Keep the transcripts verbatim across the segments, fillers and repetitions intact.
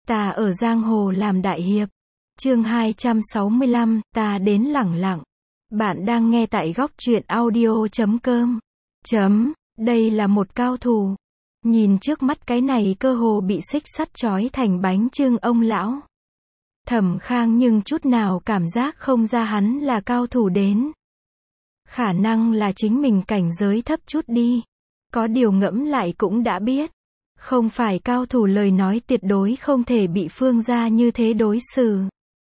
Ta ở giang hồ làm đại hiệp. Chương hai trăm sáu mươi lăm, ta đến lẳng lặng. Bạn đang nghe tại góc truyện audio chấm com. Chấm, đây là một cao thủ. Nhìn trước mắt cái này cơ hồ bị xích sắt trói thành bánh chưng ông lão. Thẩm Khang nhưng chút nào cảm giác không ra hắn là cao thủ đến. Khả năng là chính mình cảnh giới thấp chút đi. Có điều ngẫm lại cũng đã biết. Không phải cao thủ lời nói tuyệt đối không thể bị Phương gia như thế đối xử.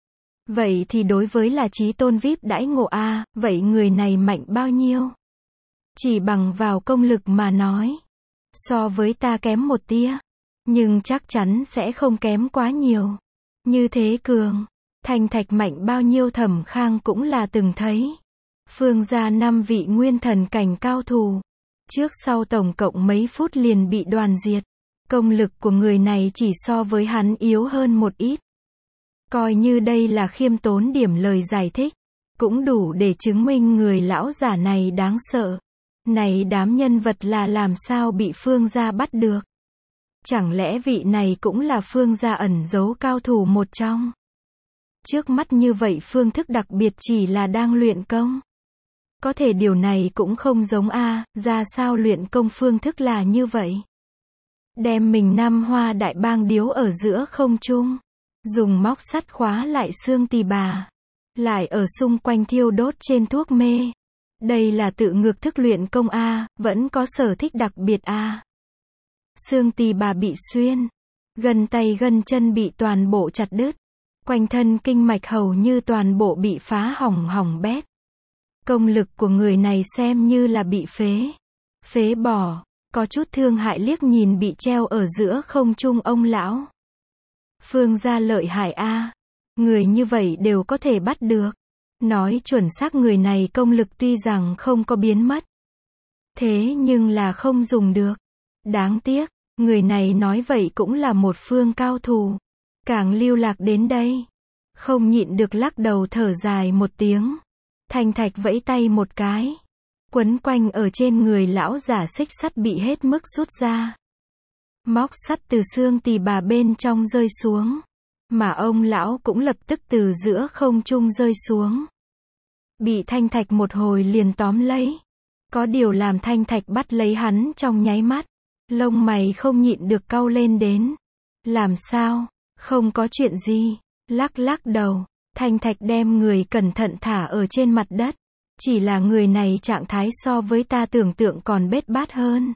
Vậy thì đối với là chí tôn víp đãi ngộ a, vậy người này mạnh bao nhiêu? Chỉ bằng vào công lực mà nói. So với ta kém một tia. Nhưng chắc chắn sẽ không kém quá nhiều. Như thế cường. Thanh thạch mạnh bao nhiêu Thẩm Khang cũng là từng thấy. Phương gia năm vị nguyên thần cảnh cao thủ. Trước sau tổng cộng mấy phút liền bị đoàn diệt. Công lực của người này chỉ so với hắn yếu hơn một ít. Coi như đây là khiêm tốn điểm lời giải thích. Cũng đủ để chứng minh người lão giả này đáng sợ. Này đám nhân vật là làm sao bị Phương gia bắt được. Chẳng lẽ vị này cũng là Phương gia ẩn giấu cao thủ một trong. Trước mắt như vậy phương thức đặc biệt chỉ là đang luyện công. Có thể điều này cũng không giống a, ra sao luyện công phương thức là như vậy. Đem mình năm hoa đại bang điếu ở giữa không trung. Dùng móc sắt khóa lại xương tỳ bà. Lại ở xung quanh thiêu đốt trên thuốc mê. Đây là tự ngược thức luyện công a, vẫn có sở thích đặc biệt a. Xương tỳ bà bị xuyên. Gân tay gân chân bị toàn bộ chặt đứt. Quanh thân kinh mạch hầu như toàn bộ bị phá hỏng hỏng bét. Công lực của người này xem như là bị phế. Phế bỏ. Có chút thương hại liếc nhìn bị treo ở giữa không trung ông lão. Phương gia lợi hại a. Người như vậy đều có thể bắt được. Nói chuẩn xác người này công lực tuy rằng không có biến mất. Thế nhưng là không dùng được. Đáng tiếc, người này nói vậy cũng là một phương cao thủ. Càng lưu lạc đến đây. Không nhịn được lắc đầu thở dài một tiếng. Thanh thạch vẫy tay một cái. Quấn quanh ở trên người lão giả xích sắt bị hết mức rút ra. Móc sắt từ xương tỳ bà bên trong rơi xuống. Mà ông lão cũng lập tức từ giữa không trung rơi xuống. Bị thanh thạch một hồi liền tóm lấy. Có điều làm thanh thạch bắt lấy hắn trong nháy mắt. Lông mày không nhịn được cau lên đến. Làm sao? Không có chuyện gì. Lắc lắc đầu. Thanh thạch đem người cẩn thận thả ở trên mặt đất. Chỉ là người này trạng thái so với ta tưởng tượng còn bết bát hơn.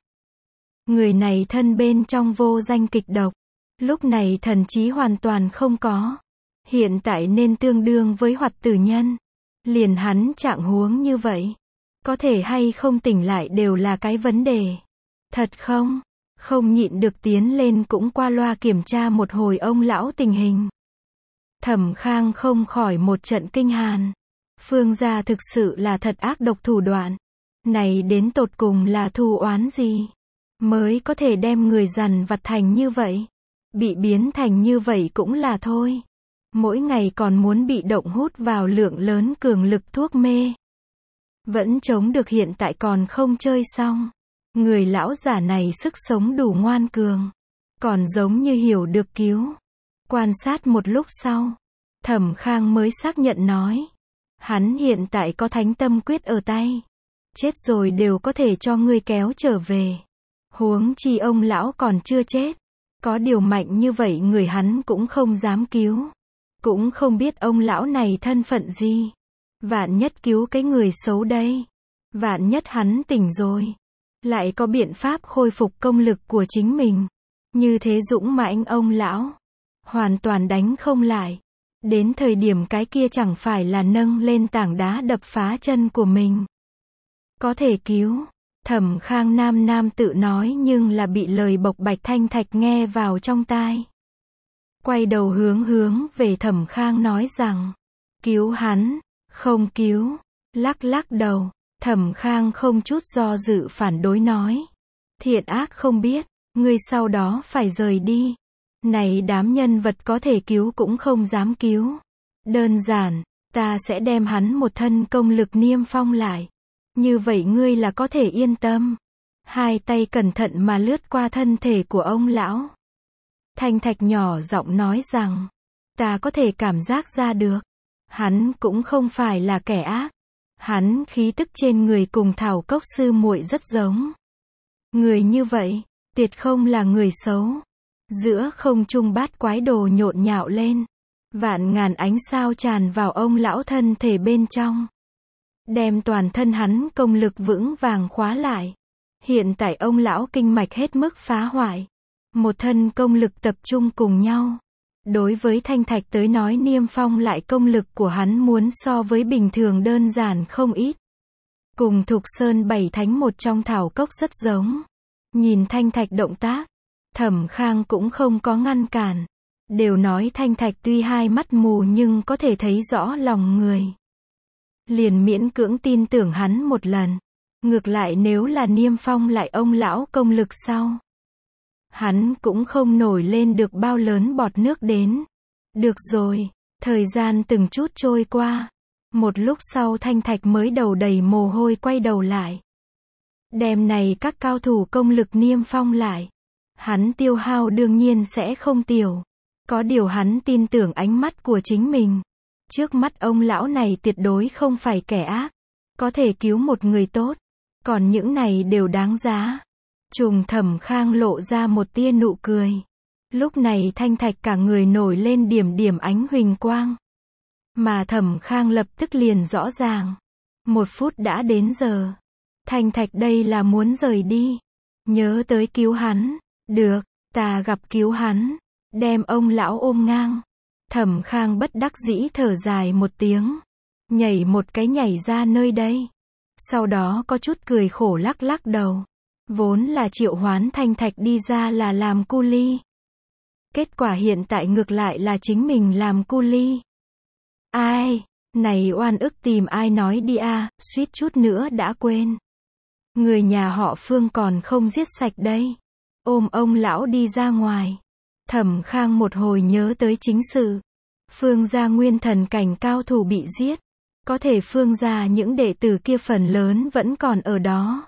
Người này thân bên trong vô danh kịch độc. Lúc này thần trí hoàn toàn không có. Hiện tại nên tương đương với hoạt tử nhân. Liền hắn trạng huống như vậy. Có thể hay không tỉnh lại đều là cái vấn đề. Thật không? Không nhịn được tiến lên cũng qua loa kiểm tra một hồi ông lão tình hình. Thẩm Khang không khỏi một trận kinh hàn. Phương gia thực sự là thật ác độc thủ đoạn. Này đến tột cùng là thù oán gì? Mới có thể đem người dằn vặt thành như vậy. Bị biến thành như vậy cũng là thôi. Mỗi ngày còn muốn bị động hút vào lượng lớn cường lực thuốc mê. Vẫn chống được hiện tại còn không chơi xong. Người lão giả này sức sống đủ ngoan cường. Còn giống như hiểu được cứu. Quan sát một lúc sau. Thẩm Khang mới xác nhận nói. Hắn hiện tại có thánh tâm quyết ở tay. Chết rồi đều có thể cho ngươi kéo trở về. Huống chi ông lão còn chưa chết. Có điều mạnh như vậy người hắn cũng không dám cứu. Cũng không biết ông lão này thân phận gì. Vạn nhất cứu cái người xấu đây. Vạn nhất hắn tỉnh rồi. Lại có biện pháp khôi phục công lực của chính mình. Như thế dũng mãnh ông lão. Hoàn toàn đánh không lại. Đến thời điểm cái kia chẳng phải là nâng lên tảng đá đập phá chân của mình. Có thể cứu. Thẩm Khang nam nam tự nói nhưng là bị lời bộc bạch thanh thạch nghe vào trong tai. Quay đầu hướng hướng về Thẩm Khang nói rằng. Cứu hắn. Không cứu. Lắc lắc đầu. Thẩm Khang không chút do dự phản đối nói. Thiện ác không biết. Ngươi sau đó phải rời đi. Này đám nhân vật có thể cứu cũng không dám cứu. Đơn giản, ta sẽ đem hắn một thân công lực niêm phong lại. Như vậy ngươi là có thể yên tâm. Hai tay cẩn thận mà lướt qua thân thể của ông lão. Thanh Thạch nhỏ giọng nói rằng, ta có thể cảm giác ra được. Hắn cũng không phải là kẻ ác. Hắn khí tức trên người cùng Thảo Cốc sư muội rất giống. Người như vậy, tuyệt không là người xấu. Giữa không trung bát quái đồ nhộn nhạo lên. Vạn ngàn ánh sao tràn vào ông lão thân thể bên trong. Đem toàn thân hắn công lực vững vàng khóa lại. Hiện tại ông lão kinh mạch hết mức phá hoại. Một thân công lực tập trung cùng nhau. Đối với Thanh Thạch tới nói Niêm Phong lại công lực của hắn muốn so với bình thường đơn giản không ít. Cùng Thục Sơn bảy thánh một trong Thảo Cốc rất giống. Nhìn Thanh Thạch động tác, Thẩm Khang cũng không có ngăn cản. Đều nói Thanh Thạch tuy hai mắt mù nhưng có thể thấy rõ lòng người. Liền miễn cưỡng tin tưởng hắn một lần. Ngược lại nếu là Niêm Phong lại ông lão công lực sau, hắn cũng không nổi lên được bao lớn bọt nước đến. Được rồi, thời gian từng chút trôi qua. Một lúc sau Thanh Thạch mới đầu đầy mồ hôi quay đầu lại. Đêm này các cao thủ công lực Niêm Phong lại. Hắn tiêu hao đương nhiên sẽ không tiểu. Có điều hắn tin tưởng ánh mắt của chính mình. Trước mắt ông lão này tuyệt đối không phải kẻ ác. Có thể cứu một người tốt. Còn những này đều đáng giá. Trùng Thẩm Khang lộ ra một tia nụ cười. Lúc này Thanh Thạch cả người nổi lên điểm điểm ánh huỳnh quang. Mà Thẩm Khang lập tức liền rõ ràng. Một phút đã đến giờ. Thanh Thạch đây là muốn rời đi. Nhớ tới cứu hắn. Được, ta gặp cứu hắn. Đem ông lão ôm ngang. Thẩm Khang bất đắc dĩ thở dài một tiếng. Nhảy một cái nhảy ra nơi đây. Sau đó có chút cười khổ lắc lắc đầu. Vốn là triệu hoán Thanh Thạch đi ra là làm cu ly. Kết quả hiện tại ngược lại là chính mình làm cu ly. Ai, này oan ức tìm ai nói đi a, à, suýt chút nữa đã quên. Người nhà họ Phương còn không giết sạch đây. Ôm ông lão đi ra ngoài. Thẩm Khang một hồi nhớ tới chính sự. Phương gia nguyên thần cảnh cao thủ bị giết. Có thể Phương gia những đệ tử kia phần lớn vẫn còn ở đó.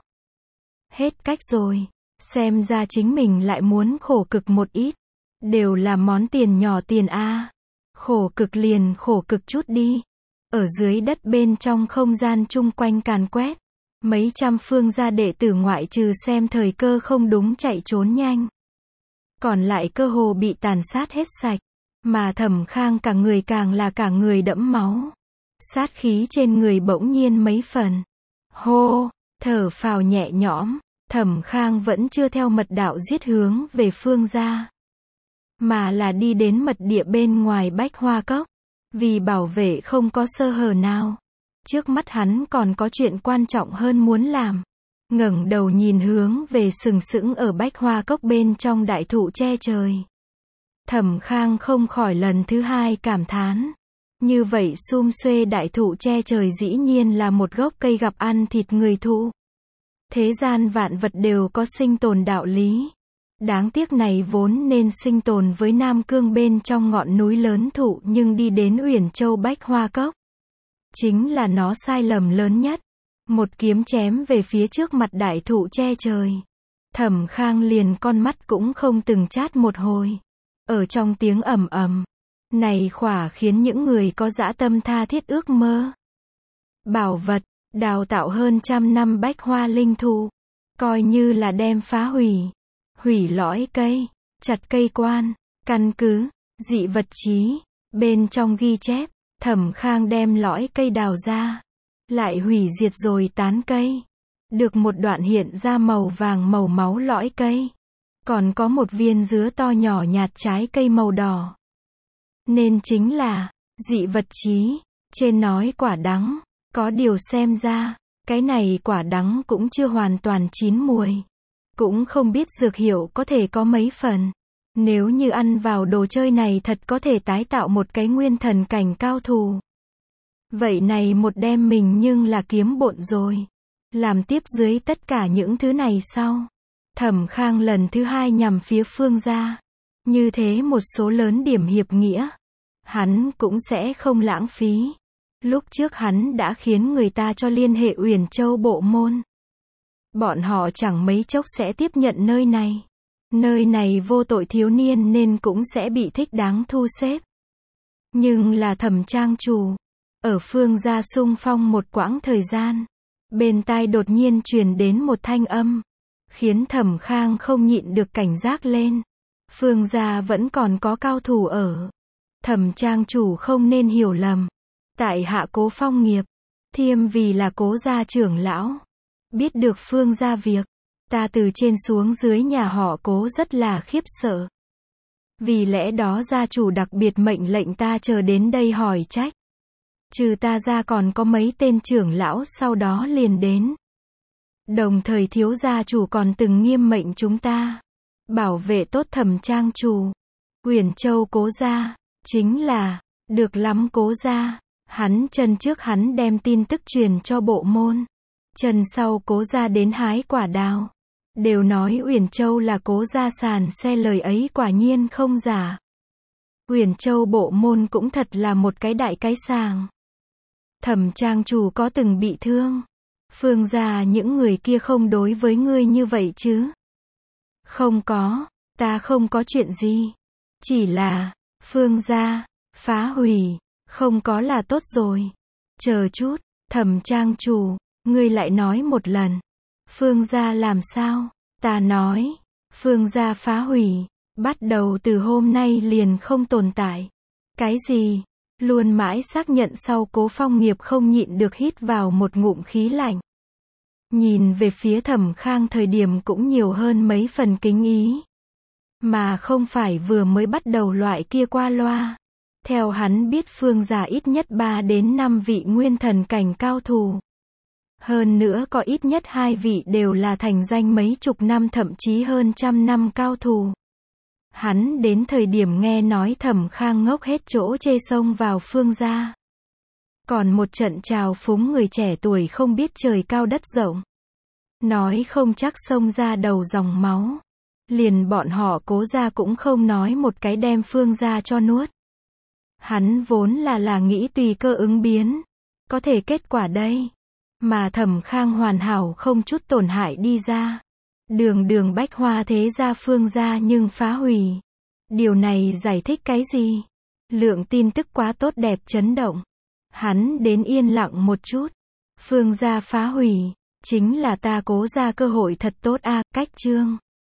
Hết cách rồi. Xem ra chính mình lại muốn khổ cực một ít. Đều là món tiền nhỏ tiền a. Khổ cực liền khổ cực chút đi. Ở dưới đất bên trong không gian chung quanh càn quét. Mấy trăm Phương gia đệ tử ngoại trừ xem thời cơ không đúng chạy trốn nhanh. Còn lại cơ hồ bị tàn sát hết sạch. Mà Thẩm Khang cả người càng là cả người đẫm máu. Sát khí trên người bỗng nhiên mấy phần. Hô, thở phào nhẹ nhõm. Thẩm Khang vẫn chưa theo mật đạo giết hướng về Phương gia. Mà là đi đến mật địa bên ngoài Bách Hoa Cốc. Vì bảo vệ không có sơ hở nào. Trước mắt hắn còn có chuyện quan trọng hơn muốn làm. Ngẩng đầu nhìn hướng về sừng sững ở Bách Hoa Cốc bên trong đại thụ che trời. Thẩm Khang không khỏi lần thứ hai cảm thán. Như vậy sum xuê đại thụ che trời dĩ nhiên là một gốc cây gặp ăn thịt người thụ. Thế gian vạn vật đều có sinh tồn đạo lý. Đáng tiếc này vốn nên sinh tồn với Nam Cương bên trong ngọn núi lớn thụ nhưng đi đến Uyển Châu Bách Hoa Cốc. Chính là nó sai lầm lớn nhất. Một kiếm chém về phía trước mặt đại thụ che trời. Thẩm Khang liền con mắt cũng không từng chát một hồi. Ở trong tiếng ầm ầm. Này khỏa khiến những người có dã tâm tha thiết ước mơ. Bảo vật, đào tạo hơn trăm năm bách hoa linh thụ. Coi như là đem phá hủy. Hủy lõi cây, chặt cây quan, căn cứ, dị vật chí. Bên trong ghi chép, Thẩm Khang đem lõi cây đào ra. Lại hủy diệt rồi tán cây. Được một đoạn hiện ra màu vàng màu máu lõi cây. Còn có một viên dứa to nhỏ nhạt trái cây màu đỏ. Nên chính là dị vật chí. Trên nói quả đắng. Có điều xem ra, cái này quả đắng cũng chưa hoàn toàn chín mùi. Cũng không biết dược hiệu có thể có mấy phần. Nếu như ăn vào đồ chơi này thật có thể tái tạo một cái nguyên thần cảnh cao thủ. Vậy này một đêm mình nhưng là kiếm bộn rồi. Làm tiếp dưới tất cả những thứ này sau. Thẩm Khang lần thứ hai nhằm phía Phương gia. Như thế một số lớn điểm hiệp nghĩa. Hắn cũng sẽ không lãng phí. Lúc trước hắn đã khiến người ta cho liên hệ Uyển Châu bộ môn. Bọn họ chẳng mấy chốc sẽ tiếp nhận nơi này. Nơi này vô tội thiếu niên nên cũng sẽ bị thích đáng thu xếp. Nhưng là Thẩm trang chủ. Ở Phương gia xung phong một quãng thời gian. Bên tai đột nhiên truyền đến một thanh âm. Khiến Thẩm Khang không nhịn được cảnh giác lên. Phương gia vẫn còn có cao thủ ở. Thẩm trang chủ không nên hiểu lầm. Tại hạ Cố Phong Nghiệp. Thiêm vì là Cố gia trưởng lão. Biết được Phương gia việc. Ta từ trên xuống dưới nhà họ Cố rất là khiếp sợ. Vì lẽ đó gia chủ đặc biệt mệnh lệnh ta chờ đến đây hỏi trách. Trừ ta ra còn có mấy tên trưởng lão sau đó liền đến. Đồng thời thiếu gia chủ còn từng nghiêm mệnh chúng ta. Bảo vệ tốt Thẩm trang chủ. Huyền Châu Cố gia. Chính là. Được lắm Cố gia. Hắn chân trước hắn đem tin tức truyền cho bộ môn. Chân sau Cố gia đến hái quả đào. Đều nói Huyền Châu là Cố gia sàn xe, lời ấy quả nhiên không giả. Huyền Châu bộ môn cũng thật là một cái đại cái sàng. Thẩm trang chủ có từng bị thương. Phương gia những người kia không đối với ngươi như vậy chứ? Không có, ta không có chuyện gì. Chỉ là, Phương gia, phá hủy, không có là tốt rồi. Chờ chút, Thẩm trang chủ, ngươi lại nói một lần. Phương gia làm sao? Ta nói, Phương gia phá hủy, bắt đầu từ hôm nay liền không tồn tại. Cái gì? Luôn mãi xác nhận sau Cố Phong Nghiệp không nhịn được hít vào một ngụm khí lạnh. Nhìn về phía Thẩm Khang thời điểm cũng nhiều hơn mấy phần kính ý. Mà không phải vừa mới bắt đầu loại kia qua loa. Theo hắn biết Phương gia ít nhất ba đến năm vị nguyên thần cảnh cao thủ. Hơn nữa có ít nhất hai vị đều là thành danh mấy chục năm thậm chí hơn trăm năm cao thủ. Hắn đến thời điểm nghe nói Thẩm Khang ngốc hết chỗ chê xông vào Phương gia. Còn một trận trào phúng người trẻ tuổi không biết trời cao đất rộng. Nói không chắc xông ra đầu dòng máu. Liền bọn họ Cố gia cũng không nói một cái đem Phương gia cho nuốt. Hắn vốn là là nghĩ tùy cơ ứng biến. Có thể kết quả đây. Mà Thẩm Khang hoàn hảo không chút tổn hại đi ra. Đường đường bách hoa thế gia Phương gia nhưng phá hủy. Điều này giải thích cái gì? Lượng tin tức quá tốt đẹp chấn động. Hắn đến yên lặng một chút. Phương gia phá hủy. Chính là ta Cố gia cơ hội thật tốt a. Cách chương